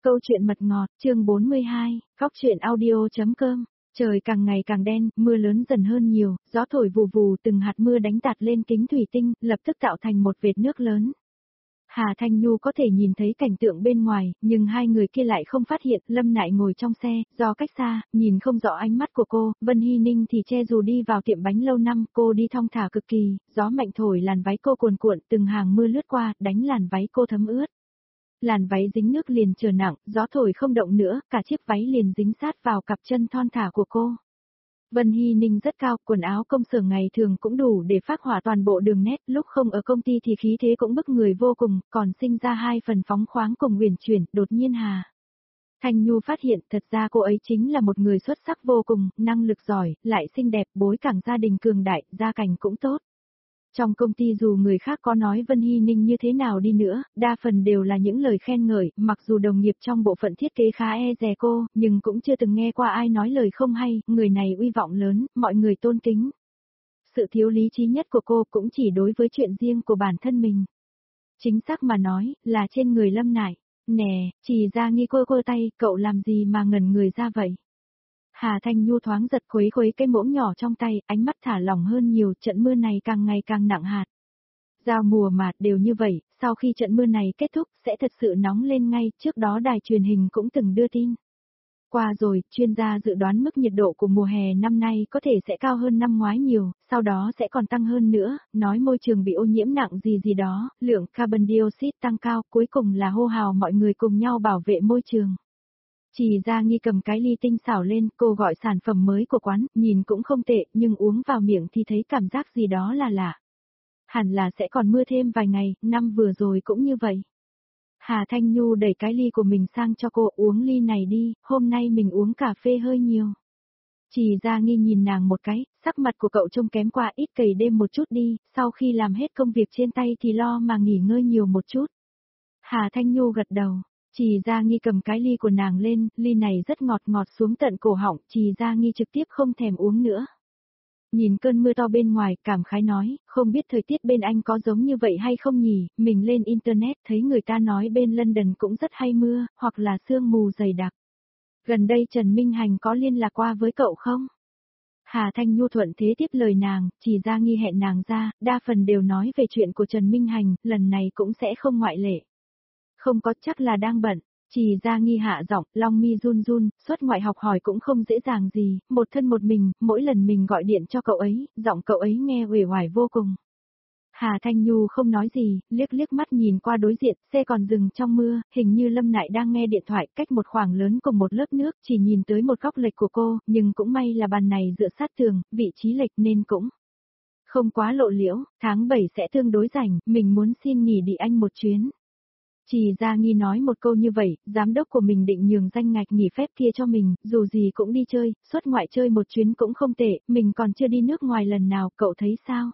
Câu chuyện mật ngọt, chương 42, góc truyện audio.com. Trời càng ngày càng đen, mưa lớn dần hơn nhiều, gió thổi vù vù, từng hạt mưa đánh tạt lên kính thủy tinh, lập tức tạo thành một vệt nước lớn. Hà Thanh Nhu có thể nhìn thấy cảnh tượng bên ngoài, nhưng hai người kia lại không phát hiện. Lâm Nại ngồi trong xe, do cách xa, nhìn không rõ ánh mắt của cô. Vân Hy Ninh thì che dù đi vào tiệm bánh lâu năm, cô đi thong thả cực kỳ, gió mạnh thổi làn váy cô cuồn cuộn, từng hàng mưa lướt qua, đánh làn váy cô thấm ướt. Làn váy dính nước liền trở nặng, gió thổi không động nữa, cả chiếc váy liền dính sát vào cặp chân thon thả của cô. Vân Hy Ninh rất cao, quần áo công sở ngày thường cũng đủ để phác họa toàn bộ đường nét, lúc không ở công ty thì khí thế cũng bức người vô cùng, còn sinh ra hai phần phóng khoáng cùng uyển chuyển. Đột nhiên Hà Thanh Nhu phát hiện thật ra cô ấy chính là một người xuất sắc vô cùng, năng lực giỏi, lại xinh đẹp, bối cảnh gia đình cường đại, gia cảnh cũng tốt. Trong công ty dù người khác có nói Vân Hy Ninh như thế nào đi nữa, đa phần đều là những lời khen ngợi, mặc dù đồng nghiệp trong bộ phận thiết kế khá e dè cô, nhưng cũng chưa từng nghe qua ai nói lời không hay, người này uy vọng lớn, mọi người tôn kính. Sự thiếu lý trí nhất của cô cũng chỉ đối với chuyện riêng của bản thân mình. Chính xác mà nói, là trên người Lâm Nại. Nè, chỉ ra nghi cô tay, cậu làm gì mà ngẩn người ra vậy? Hà Thanh Nhu thoáng giật khuấy cái muỗng nhỏ trong tay, ánh mắt thả lỏng hơn nhiều, trận mưa này càng ngày càng nặng hạt. Giao mùa mạt đều như vậy, sau khi trận mưa này kết thúc sẽ thật sự nóng lên ngay, trước đó đài truyền hình cũng từng đưa tin. Qua rồi, chuyên gia dự đoán mức nhiệt độ của mùa hè năm nay có thể sẽ cao hơn năm ngoái nhiều, sau đó sẽ còn tăng hơn nữa, nói môi trường bị ô nhiễm nặng gì đó, lượng carbon dioxide tăng cao, cuối cùng là hô hào mọi người cùng nhau bảo vệ môi trường. Chỉ ra nghi cầm cái ly tinh xảo lên, cô gọi sản phẩm mới của quán, nhìn cũng không tệ, nhưng uống vào miệng thì thấy cảm giác gì đó là lạ. Hẳn là sẽ còn mưa thêm vài ngày, năm vừa rồi cũng như vậy. Hà Thanh Nhu đẩy cái ly của mình sang cho cô, uống ly này đi, hôm nay mình uống cà phê hơi nhiều. Chỉ ra nghi nhìn nàng một cái, sắc mặt của cậu trông kém qua, ít cày đêm một chút đi, sau khi làm hết công việc trên tay thì lo mà nghỉ ngơi nhiều một chút. Hà Thanh Nhu gật đầu. Trì Gia Nghi cầm cái ly của nàng lên, ly này rất ngọt xuống tận cổ họng, Trì Gia Nghi trực tiếp không thèm uống nữa. Nhìn cơn mưa to bên ngoài, cảm khái nói, không biết thời tiết bên anh có giống như vậy hay không nhỉ, mình lên internet thấy người ta nói bên London cũng rất hay mưa, hoặc là sương mù dày đặc. Gần đây Trần Minh Hành có liên lạc qua với cậu không? Hà Thanh Nhu thuận thế tiếp lời nàng, Trì Gia Nghi hẹn nàng ra, đa phần đều nói về chuyện của Trần Minh Hành, lần này cũng sẽ không ngoại lệ. Không có, chắc là đang bận. Trì Gia Nghi hạ giọng, Long mi run run, xuất ngoại học hỏi cũng không dễ dàng gì, một thân một mình, mỗi lần mình gọi điện cho cậu ấy, giọng cậu ấy nghe uể oải vô cùng. Hà Thanh Nhu không nói gì, liếc mắt nhìn qua đối diện, xe còn dừng trong mưa, hình như Lâm Nại đang nghe điện thoại, cách một khoảng lớn cùng một lớp nước, chỉ nhìn tới một góc lệch của cô, nhưng cũng may là bàn này dựa sát tường, vị trí lệch nên cũng không quá lộ liễu, tháng 7 sẽ tương đối rảnh, mình muốn xin nghỉ đi anh một chuyến. Trì Gia Nghi nói một câu như vậy, giám đốc của mình định nhường danh ngạch nghỉ phép kia cho mình, dù gì cũng đi chơi, xuất ngoại chơi một chuyến cũng không tệ, mình còn chưa đi nước ngoài lần nào, cậu thấy sao?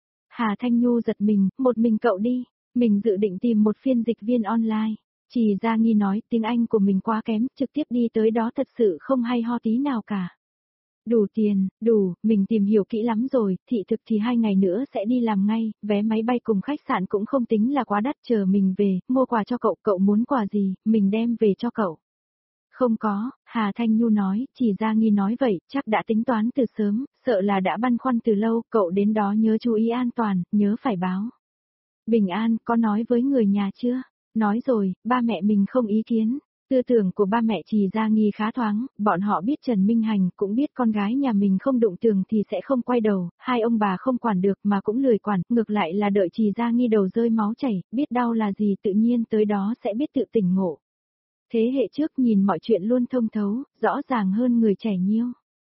Hà Thanh Nhu giật mình, một mình cậu đi, mình dự định tìm một phiên dịch viên online. Trì Gia Nghi nói, tiếng Anh của mình quá kém, trực tiếp đi tới đó thật sự không hay ho tí nào cả. Đủ tiền, đủ, mình tìm hiểu kỹ lắm rồi, thị thực thì 2 ngày nữa sẽ đi làm ngay, vé máy bay cùng khách sạn cũng không tính là quá đắt, chờ mình về, mua quà cho cậu, cậu muốn quà gì, mình đem về cho cậu. Không có, Hà Thanh Nhu nói, Chỉ Gia Nghi nói vậy, chắc đã tính toán từ sớm, sợ là đã băn khoăn từ lâu, cậu đến đó nhớ chú ý an toàn, nhớ phải báo. Bình an, có nói với người nhà chưa? Nói rồi, ba mẹ mình không ý kiến. Tư tưởng của ba mẹ Trì Gia Nghi khá thoáng, bọn họ biết Trần Minh Hành, cũng biết con gái nhà mình không đụng tường thì sẽ không quay đầu, hai ông bà không quản được mà cũng lười quản, ngược lại là đợi Trì Gia Nghi đầu rơi máu chảy, biết đau là gì tự nhiên tới đó sẽ biết tự tỉnh ngộ. Thế hệ trước nhìn mọi chuyện luôn thông thấu, rõ ràng hơn người trẻ nhiêu.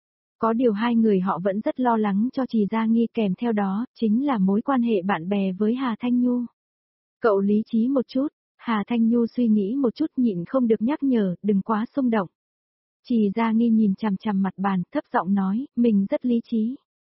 Có điều hai người họ vẫn rất lo lắng cho Trì Gia Nghi, kèm theo đó, chính là mối quan hệ bạn bè với Hà Thanh Nhu. Cậu lý trí một chút. Hà Thanh Nhu suy nghĩ một chút, nhịn không được nhắc nhở, đừng quá xung động. Trì Gia Nghi nhìn chằm mặt bàn, thấp giọng nói, mình rất lý trí.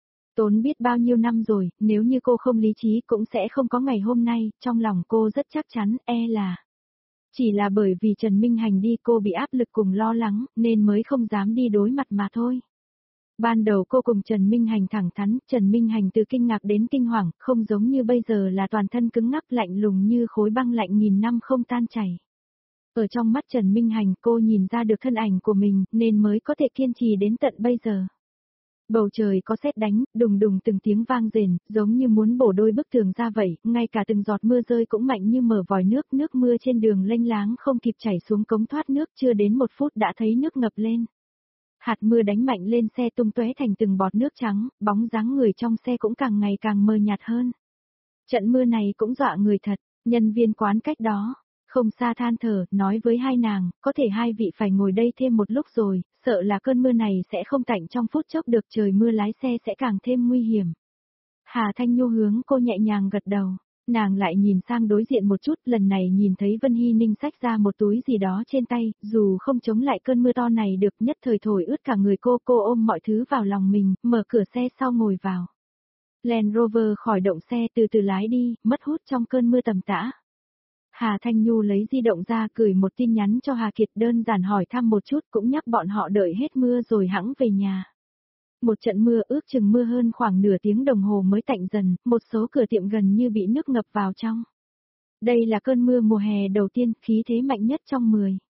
Tốn biết bao nhiêu năm rồi, nếu như cô không lý trí cũng sẽ không có ngày hôm nay, trong lòng cô rất chắc chắn, là. Chỉ là bởi vì Trần Minh Hành đi cô bị áp lực cùng lo lắng, nên mới không dám đi đối mặt mà thôi. Ban đầu cô cùng Trần Minh Hành thẳng thắn, Trần Minh Hành từ kinh ngạc đến kinh hoàng, không giống như bây giờ là toàn thân cứng ngắc lạnh lùng như khối băng lạnh nghìn năm không tan chảy. Ở trong mắt Trần Minh Hành cô nhìn ra được thân ảnh của mình nên mới có thể kiên trì đến tận bây giờ. Bầu trời có sét đánh, đùng đùng từng tiếng vang rền, giống như muốn bổ đôi bức tường ra vậy, ngay cả từng giọt mưa rơi cũng mạnh như mở vòi nước mưa trên đường lênh láng không kịp chảy xuống cống thoát nước, chưa đến 1 phút đã thấy nước ngập lên. Hạt mưa đánh mạnh lên xe tung tóe thành từng bọt nước trắng, bóng dáng người trong xe cũng càng ngày càng mờ nhạt hơn. Trận mưa này cũng dọa người thật, nhân viên quán cách đó, không xa than thở, nói với hai nàng, có thể hai vị phải ngồi đây thêm một lúc rồi, sợ là cơn mưa này sẽ không tạnh trong phút chốc được, trời mưa lái xe sẽ càng thêm nguy hiểm. Hà Thanh Nhu hướng cô nhẹ nhàng gật đầu, nàng lại nhìn sang đối diện một chút, lần này nhìn thấy Vân Hy Ninh xách ra một túi gì đó trên tay, dù không chống lại cơn mưa to này được, nhất thời thổi ướt cả người cô ôm mọi thứ vào lòng mình, mở cửa xe sau ngồi vào. Land Rover khỏi động xe từ từ lái đi, mất hút trong cơn mưa tầm tã. Hà Thanh Nhu lấy di động ra gửi một tin nhắn cho Hà Kiệt, đơn giản hỏi thăm một chút, cũng nhắc bọn họ đợi hết mưa rồi hẵng về nhà. Một trận mưa ước chừng mưa hơn khoảng nửa tiếng đồng hồ mới tạnh dần, một số cửa tiệm gần như bị nước ngập vào trong. Đây là cơn mưa mùa hè đầu tiên, khí thế mạnh nhất trong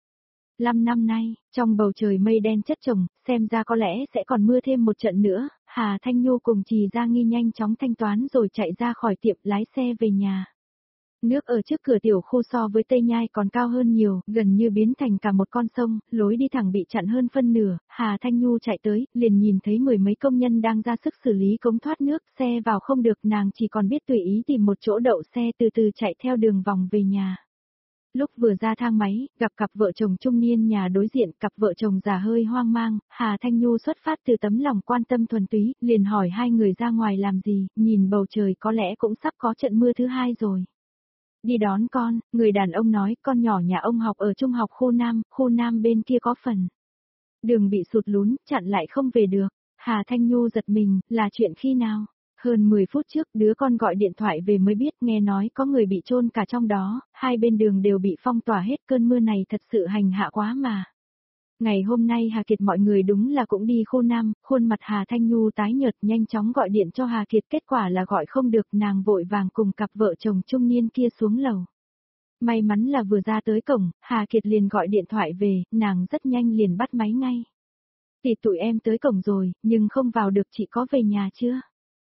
15 năm nay, trong bầu trời mây đen chất chồng, xem ra có lẽ sẽ còn mưa thêm một trận nữa. Hà Thanh Nhu cùng Trì Gia Nghi nhanh chóng thanh toán rồi chạy ra khỏi tiệm lái xe về nhà. Nước ở trước cửa tiểu khu so với Tây Nhai còn cao hơn nhiều, gần như biến thành cả một con sông, lối đi thẳng bị chặn hơn phân nửa. Hà Thanh Nhu chạy tới, liền nhìn thấy 10 mấy công nhân đang ra sức xử lý cống thoát nước, xe vào không được, nàng chỉ còn biết tùy ý tìm một chỗ đậu xe từ từ chạy theo đường vòng về nhà. Lúc vừa ra thang máy, gặp cặp vợ chồng trung niên nhà đối diện, cặp vợ chồng già hơi hoang mang, Hà Thanh Nhu xuất phát từ tấm lòng quan tâm thuần túy, liền hỏi hai người ra ngoài làm gì, nhìn bầu trời có lẽ cũng sắp có trận mưa thứ hai rồi. Đi đón con, người đàn ông nói, con nhỏ nhà ông học ở trung học khu Nam bên kia có phần. Đường bị sụt lún, chặn lại không về được. Hà Thanh Nhu giật mình, là chuyện khi nào? Hơn 10 phút trước, đứa con gọi điện thoại về mới biết, nghe nói có người bị chôn cả trong đó, hai bên đường đều bị phong tỏa hết, cơn mưa này thật sự hành hạ quá mà. Ngày hôm nay Hà Kiệt mọi người đúng là cũng đi khu Nam, khuôn mặt Hà Thanh Nhu tái nhợt, nhanh chóng gọi điện cho Hà Kiệt, kết quả là gọi không được, nàng vội vàng cùng cặp vợ chồng trung niên kia xuống lầu. May mắn là vừa ra tới cổng, Hà Kiệt liền gọi điện thoại về, nàng rất nhanh liền bắt máy ngay. Thì tụi em tới cổng rồi, nhưng không vào được, chị có về nhà chưa?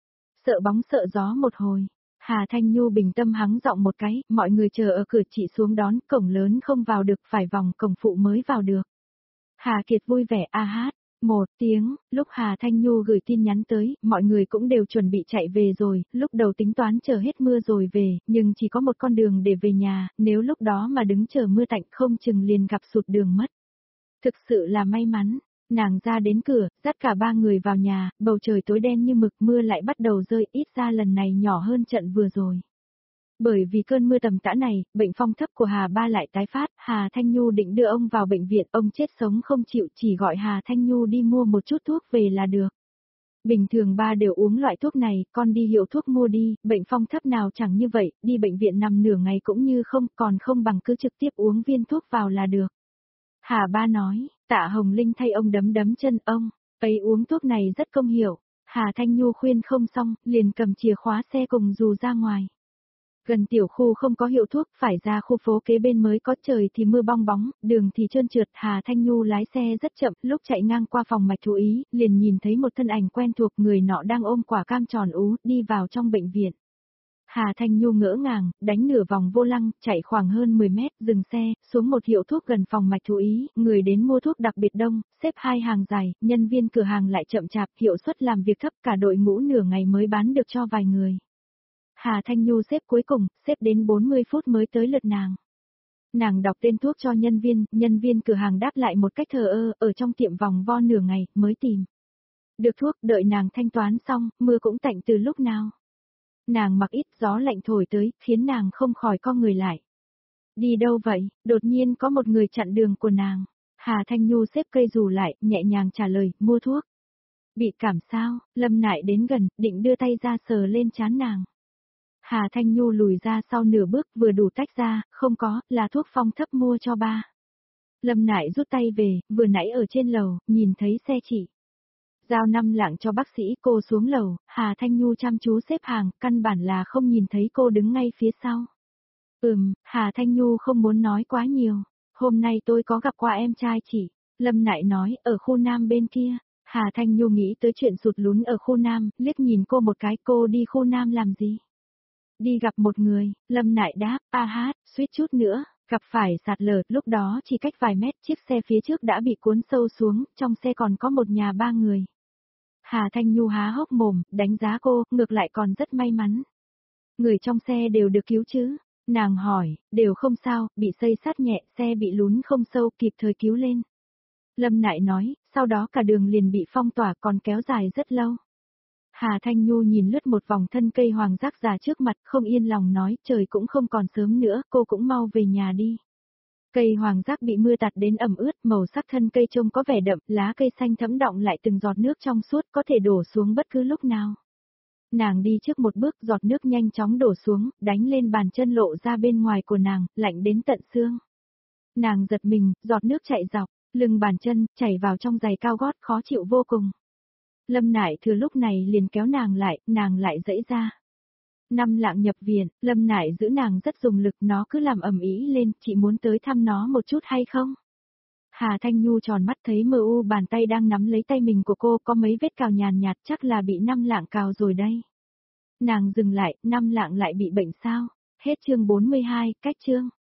Sợ bóng sợ gió một hồi. Hà Thanh Nhu bình tâm hắng giọng một cái, mọi người chờ ở cửa, chị xuống đón, cổng lớn không vào được, phải vòng cổng phụ mới vào được. Hà Kiệt vui vẻ a hát. Một tiếng, lúc Hà Thanh Nhu gửi tin nhắn tới, mọi người cũng đều chuẩn bị chạy về rồi, lúc đầu tính toán chờ hết mưa rồi về, nhưng chỉ có một con đường để về nhà, nếu lúc đó mà đứng chờ mưa tạnh không chừng liền gặp sụt đường mất. Thực sự là may mắn, nàng ra đến cửa, dắt cả ba người vào nhà, bầu trời tối đen như mực, mưa lại bắt đầu rơi, ít ra lần này nhỏ hơn trận vừa rồi. Bởi vì cơn mưa tầm tã này, bệnh phong thấp của Hà Ba lại tái phát, Hà Thanh Nhu định đưa ông vào bệnh viện, ông chết sống không chịu, chỉ gọi Hà Thanh Nhu đi mua một chút thuốc về là được. Bình thường ba đều uống loại thuốc này, con đi hiệu thuốc mua đi, bệnh phong thấp nào chẳng như vậy, đi bệnh viện nằm nửa ngày cũng như không, còn không bằng cứ trực tiếp uống viên thuốc vào là được. Hà Ba nói, Tạ Hồng Linh thay ông đấm đấm chân ông, ấy uống thuốc này rất công hiệu. Hà Thanh Nhu khuyên không xong, liền cầm chìa khóa xe cùng dù ra ngoài. Gần tiểu khu không có hiệu thuốc, phải ra khu phố kế bên mới có, trời thì mưa bong bóng, đường thì trơn trượt, Hà Thanh Nhu lái xe rất chậm, lúc chạy ngang qua phòng mạch thú ý, liền nhìn thấy một thân ảnh quen thuộc, người nọ đang ôm quả cam tròn ú, đi vào trong bệnh viện. Hà Thanh Nhu ngỡ ngàng, đánh nửa vòng vô lăng, chạy khoảng hơn 10 mét, dừng xe, xuống một hiệu thuốc gần phòng mạch thú ý, người đến mua thuốc đặc biệt đông, xếp hai hàng dài, nhân viên cửa hàng lại chậm chạp, hiệu suất làm việc thấp, cả đội ngũ nửa ngày mới bán được cho vài người. Hà Thanh Nhu xếp cuối cùng, xếp đến 40 phút mới tới lượt nàng. Nàng đọc tên thuốc cho nhân viên cửa hàng đáp lại một cách thờ ơ, ở trong tiệm vòng vo nửa ngày, mới tìm được thuốc, đợi nàng thanh toán xong, mưa cũng tạnh từ lúc nào. Nàng mặc ít, gió lạnh thổi tới, khiến nàng không khỏi co người lại. Đi đâu vậy? Đột nhiên có một người chặn đường của nàng. Hà Thanh Nhu xếp cây dù lại, nhẹ nhàng trả lời, mua thuốc. Bị cảm sao? Lâm Nại đến gần, định đưa tay ra sờ lên trán nàng. Hà Thanh Nhu lùi ra sau nửa bước, vừa đủ tách ra, không có, là thuốc phong thấp mua cho ba. Lâm Nại rút tay về, vừa nãy ở trên lầu, nhìn thấy xe chị. Giao 5 lạng cho bác sĩ, cô xuống lầu, Hà Thanh Nhu chăm chú xếp hàng, căn bản là không nhìn thấy cô đứng ngay phía sau. Hà Thanh Nhu không muốn nói quá nhiều. hôm nay tôi có gặp qua em trai chị. Lâm Nại nói, ở khu Nam bên kia. Hà Thanh Nhu nghĩ tới chuyện sụt lún ở khu Nam, liếc nhìn cô một cái, cô đi khu Nam làm gì? Đi gặp một người, Lâm Nại đáp, suýt chút nữa, gặp phải sạt lở, lúc đó chỉ cách vài mét, chiếc xe phía trước đã bị cuốn sâu xuống, trong xe còn có một nhà ba người. Hà Thanh Nhu há hốc mồm, đánh giá cô, ngược lại còn rất may mắn. Người trong xe đều được cứu chứ? Nàng hỏi, đều không sao, bị xây sát nhẹ, xe bị lún không sâu, kịp thời cứu lên. Lâm Nại nói, sau đó cả đường liền bị phong tỏa còn kéo dài rất lâu. Hà Thanh Nhu nhìn lướt một vòng thân cây hoàng giác già trước mặt, không yên lòng nói, trời cũng không còn sớm nữa, cô cũng mau về nhà đi. Cây hoàng giác bị mưa tạt đến ẩm ướt, màu sắc thân cây trông có vẻ đậm, lá cây xanh thẫm đọng lại từng giọt nước trong suốt, có thể đổ xuống bất cứ lúc nào. Nàng đi trước một bước, giọt nước nhanh chóng đổ xuống, đánh lên bàn chân lộ ra bên ngoài của nàng, lạnh đến tận xương. Nàng giật mình, giọt nước chạy dọc, lưng bàn chân, chảy vào trong giày cao gót, khó chịu vô cùng. Lâm Nại thừa lúc này liền kéo nàng lại giãy ra. Năm Lạng nhập viện, Lâm Nại giữ nàng rất dùng lực, nó cứ làm ầm ĩ lên, chị muốn tới thăm nó một chút hay không? Hà Thanh Nhu tròn mắt thấy mờ u bàn tay đang nắm lấy tay mình của cô, có mấy vết cào nhàn nhạt, chắc là bị Năm Lạng cào rồi đây. Nàng dừng lại, Năm Lạng lại bị bệnh sao? Hết chương 42, cách chương.